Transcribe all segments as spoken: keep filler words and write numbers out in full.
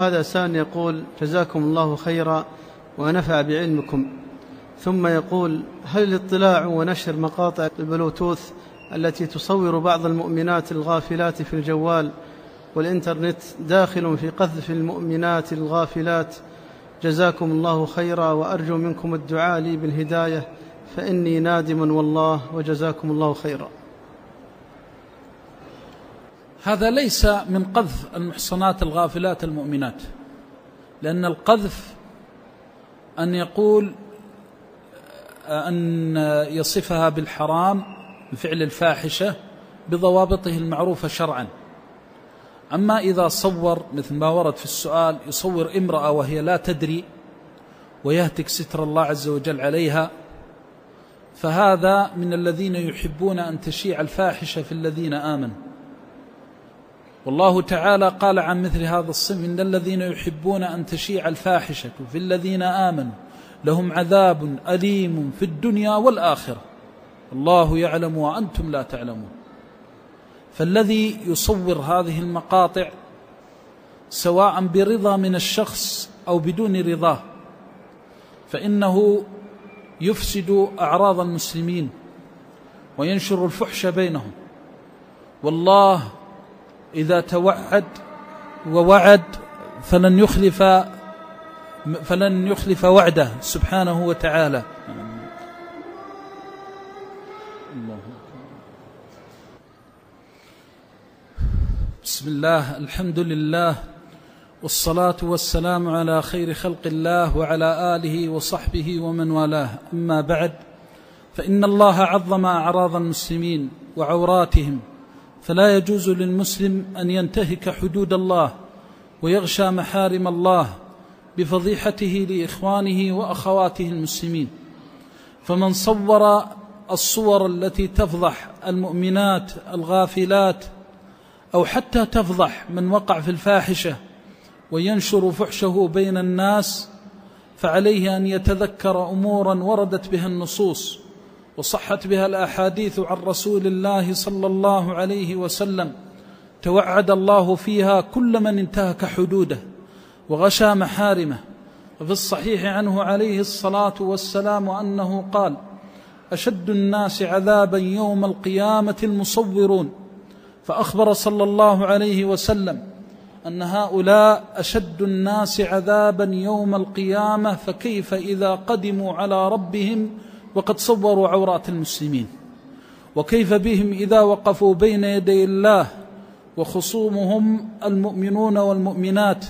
هذا سان يقول: جزاكم الله خيرا ونفع بعلمكم. ثم يقول: هل الاطلاع ونشر مقاطع البلوتوث التي تصور بعض المؤمنات الغافلات في الجوال والإنترنت داخل في قذف المؤمنات الغافلات؟ جزاكم الله خيرا وأرجو منكم الدعاء لي بالهداية فإني نادم والله، وجزاكم الله خيرا. هذا ليس من قذف المحصنات الغافلات المؤمنات، لأن القذف أن يقول أن يصفها بالحرام بفعل الفاحشة بضوابطه المعروفة شرعا. أما إذا صور مثل ما ورد في السؤال، يصور امرأة وهي لا تدري ويهتك ستر الله عز وجل عليها، فهذا من الذين يحبون أن تشيع الفاحشة في الذين آمنوا. والله تعالى قال عن مثل هذا الصنف: إن الذين يحبون أن تشيع الفاحشة في الذين آمنوا لهم عذاب أليم في الدنيا والآخرة الله يعلم وأنتم لا تعلمون. فالذي يصور هذه المقاطع سواء برضا من الشخص أو بدون رضاه فإنه يفسد أعراض المسلمين وينشر الفحش بينهم. والله إذا توعد ووعد فلن يخلف فلن يخلف وعده سبحانه وتعالى. بسم الله، الحمد لله، والصلاة والسلام على خير خلق الله وعلى آله وصحبه ومن والاه. أما بعد، فإن الله عظم أعراض المسلمين وعوراتهم، فلا يجوز للمسلم أن ينتهك حدود الله ويغشى محارم الله بفضيحته لإخوانه وأخواته المسلمين. فمن صور الصور التي تفضح المؤمنات الغافلات أو حتى تفضح من وقع في الفاحشة وينشر فحشه بين الناس، فعليه أن يتذكر أمورا وردت بها النصوص وصحت بها الأحاديث عن رسول الله صلى الله عليه وسلم، توعد الله فيها كل من انتهك حدوده وغشى محارمه. وفي الصحيح عنه عليه الصلاة والسلام أنه قال: أشد الناس عذابا يوم القيامة المصورون. فأخبر صلى الله عليه وسلم أن هؤلاء أشد الناس عذابا يوم القيامة، فكيف إذا قدموا على ربهم وقد صوروا عورات المسلمين؟ وكيف بهم إذا وقفوا بين يدي الله وخصومهم المؤمنون والمؤمنات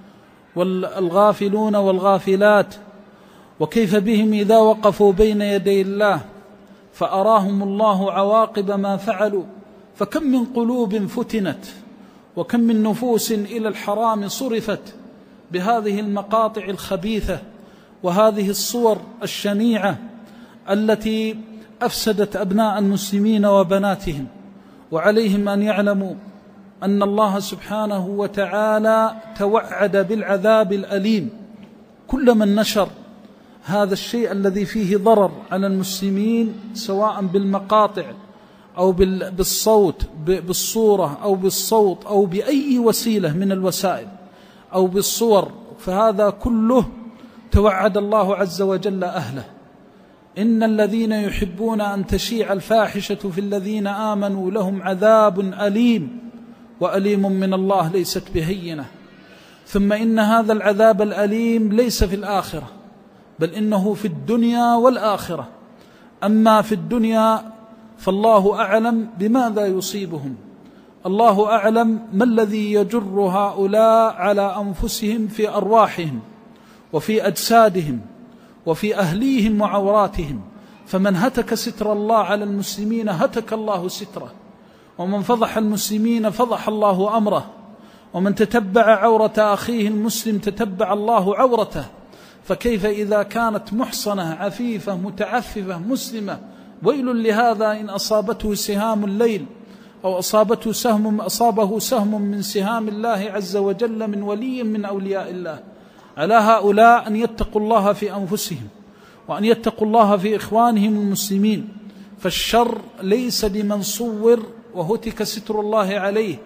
والغافلون والغافلات؟ وكيف بهم إذا وقفوا بين يدي الله فأراهم الله عواقب ما فعلوا؟ فكم من قلوب فتنت، وكم من نفوس إلى الحرام صرفت بهذه المقاطع الخبيثة وهذه الصور الشنيعة التي أفسدت أبناء المسلمين وبناتهم. وعليهم أن يعلموا أن الله سبحانه وتعالى توعد بالعذاب الأليم كل من نشر هذا الشيء الذي فيه ضرر على المسلمين، سواء بالمقاطع أو بالصوت بالصورة أو بالصوت أو بأي وسيلة من الوسائل أو بالصور، فهذا كله توعد الله عز وجل أهله. إن الذين يحبون أن تشيع الفاحشة في الذين آمنوا لهم عذاب أليم، وأليم من الله ليست بهينة. ثم إن هذا العذاب الأليم ليس في الآخرة، بل إنه في الدنيا والآخرة. أما في الدنيا فالله أعلم بماذا يصيبهم، الله أعلم ما الذي يجر هؤلاء على أنفسهم في أرواحهم وفي أجسادهم وفي أهليهم وعوراتهم. فمن هتك ستر الله على المسلمين هتك الله ستره، ومن فضح المسلمين فضح الله أمره، ومن تتبع عورة أخيه المسلم تتبع الله عورته. فكيف إذا كانت محصنة عفيفة متعففة مسلمة؟ ويل لهذا إن أصابته سهام الليل أو أصابته سهم أصابه سهم من سهام الله عز وجل من ولي من أولياء الله. على هؤلاء أن يتقوا الله في أنفسهم وأن يتقوا الله في إخوانهم المسلمين. فالشر ليس لمن صور وهتك ستر الله عليه،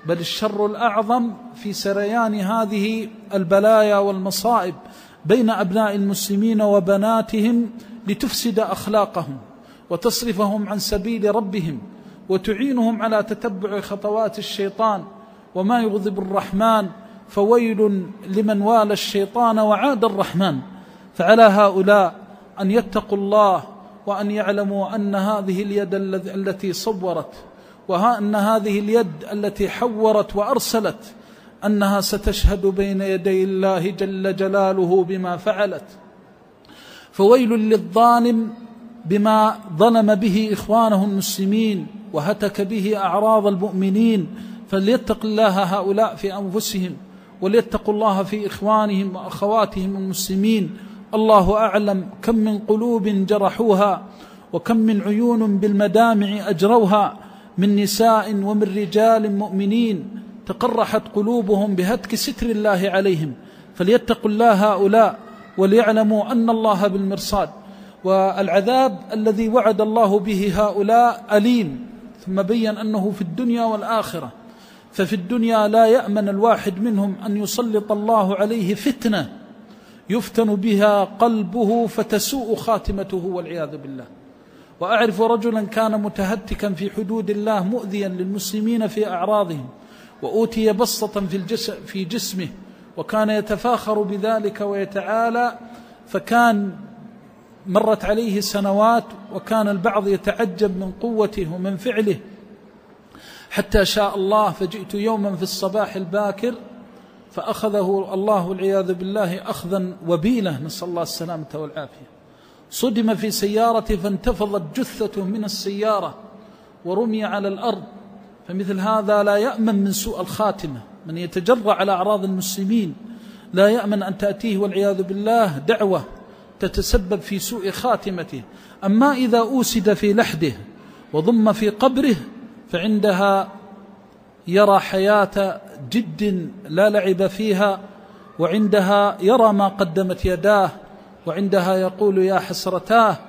بل الشر الأعظم في سريان هذه البلايا والمصائب بين أبناء المسلمين وبناتهم لتفسد أخلاقهم وتصرفهم عن سبيل ربهم وتعينهم على تتبع خطوات الشيطان وما يغضب الرحمن، فويل لمن والى الشيطان وعاد الرحمن. فعلى هؤلاء أن يتقوا الله وأن يعلموا أن هذه اليد التي صورت وأن هذه اليد التي حورت وأرسلت أنها ستشهد بين يدي الله جل جلاله بما فعلت. فويل للظالم بما ظلم به إخوانه المسلمين وهتك به أعراض المؤمنين، فليتق الله هؤلاء في أنفسهم وليتقوا الله في إخوانهم وأخواتهم المسلمين. الله أعلم كم من قلوب جرحوها وكم من عيون بالمدامع أجروها من نساء ومن رجال مؤمنين تقرحت قلوبهم بهتك ستر الله عليهم. فليتقوا الله هؤلاء وليعلموا أن الله بالمرصاد. والعذاب الذي وعد الله به هؤلاء أليم، ثم بين أنه في الدنيا والآخرة. ففي الدنيا لا يأمن الواحد منهم أن يسلط الله عليه فتنة يفتن بها قلبه فتسوء خاتمته والعياذ بالله. وأعرف رجلا كان متهتكا في حدود الله مؤذيا للمسلمين في أعراضهم، وأوتي بسطة في, الجس في جسمه وكان يتفاخر بذلك ويتعالى، فكان مرت عليه سنوات وكان البعض يتعجب من قوته ومن فعله، حتى شاء الله فجئت يوما في الصباح الباكر فأخذه الله والعياذ بالله أخذا وبيله، نسأل الله السلامة والعافية. صدم في سيارته فانتفضت جثته من السيارة ورمي على الأرض. فمثل هذا لا يأمن من سوء الخاتمة. من يتجرأ على أعراض المسلمين لا يأمن أن تأتيه والعياذ بالله دعوة تتسبب في سوء خاتمته. أما إذا أوسد في لحده وضم في قبره فعندها يرى حياة جد لا لعب فيها، وعندها يرى ما قدمت يداه، وعندها يقول يا حسرتاه،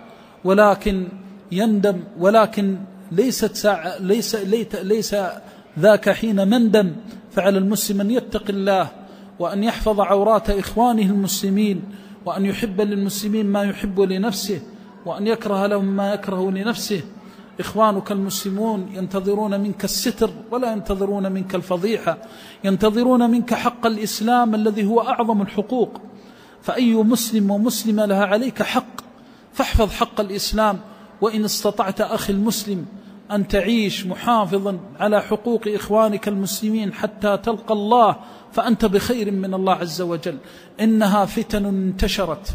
ولكن يندم، ولكن ليست ساعة ليس, ليس, ليس ذاك حين مندم. فعلى المسلم أن يتق الله وأن يحفظ عورات إخوانه المسلمين، وأن يحب للمسلمين ما يحب لنفسه، وأن يكره لهم ما يكره لنفسه. إخوانك المسلمون ينتظرون منك الستر ولا ينتظرون منك الفضيحة، ينتظرون منك حق الإسلام الذي هو أعظم الحقوق. فأي مسلم ومسلمة لها عليك حق، فاحفظ حق الإسلام. وإن استطعت أخي المسلم أن تعيش محافظا على حقوق إخوانك المسلمين حتى تلقى الله فأنت بخير من الله عز وجل. إنها فتن انتشرت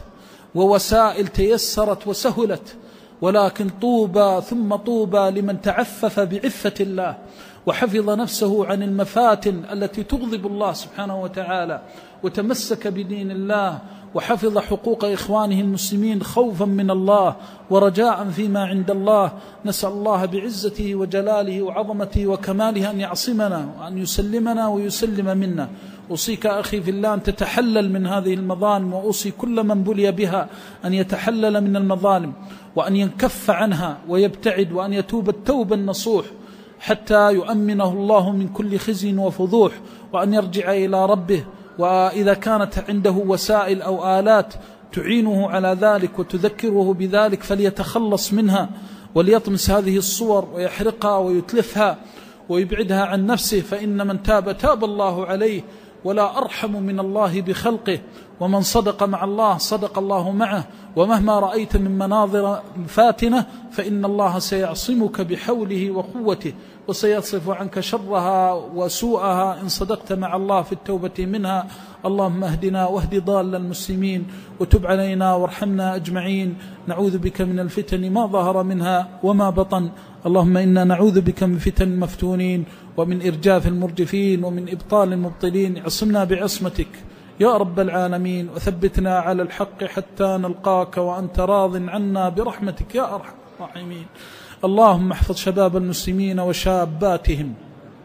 ووسائل تيسرت وسهلت، ولكن طوبى ثم طوبى لمن تعفف بعفة الله وحفظ نفسه عن المفاتن التي تغضب الله سبحانه وتعالى، وتمسك بدين الله وحفظ حقوق إخوانه المسلمين خوفا من الله ورجاء فيما عند الله. نسأل الله بعزته وجلاله وعظمته وكماله أن يعصمنا وأن يسلمنا ويسلم منا. أوصيك أخي في الله أن تتحلل من هذه المظالم، وأوصي كل من بلي بها أن يتحلل من المظالم وأن ينكف عنها ويبتعد، وأن يتوب التوبة النصوح حتى يؤمنه الله من كل خزي وفضوح، وأن يرجع إلى ربه. وإذا كانت عنده وسائل أو آلات تعينه على ذلك وتذكره بذلك فليتخلص منها، وليطمس هذه الصور ويحرقها ويتلفها ويبعدها عن نفسه، فإن من تاب تاب الله عليه، ولا أرحم من الله بخلقه. ومن صدق مع الله صدق الله معه، ومهما رأيت من مناظر فاتنة فإن الله سيعصمك بحوله وقوته، وسيصرف عنك شرها وسوءها إن صدقت مع الله في التوبة منها. اللهم اهدنا واهد ضال المسلمين، وتب علينا وارحمنا أجمعين. نعوذ بك من الفتن ما ظهر منها وما بطن. اللهم إنا نعوذ بك من فتن المفتونين، ومن إرجاف المرجفين، ومن إبطال المبطلين. عصمنا بعصمتك يا رب العالمين، وثبتنا على الحق حتى نلقاك وأنت راض عنا برحمتك يا أرحم الراحمين. اللهم احفظ شباب المسلمين وشاباتهم،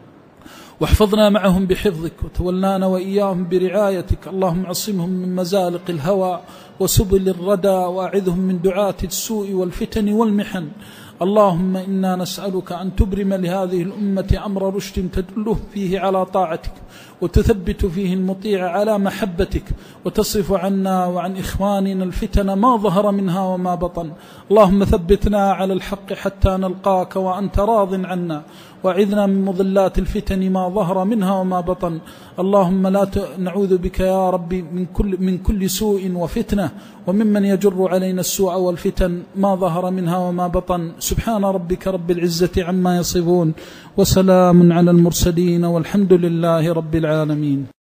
واحفظنا معهم بحفظك، وتولنا وإياهم برعايتك. اللهم عصمهم من مزالق الهوى وسبل الردى، وأعذهم من دعاة السوء والفتن والمحن. اللهم إنا نسألك أن تبرم لهذه الأمة أمر رشد تدله فيه على طاعتك، وتثبت فيه المطيع على محبتك، وتصرف عنا وعن إخواننا الفتن ما ظهر منها وما بطن. اللهم ثبتنا على الحق حتى نلقاك وأنت راض عنا، وعذنا من مضلات الفتن ما ظهر منها وما بطن. اللهم لا ت... نعوذ بك يا ربي من كل, من كل سوء وفتنة، وممن يجر علينا السوء والفتن ما ظهر منها وما بطن. سبحان ربك رب العزة عما يصفون، وسلام على المرسلين، والحمد لله رب العالمين.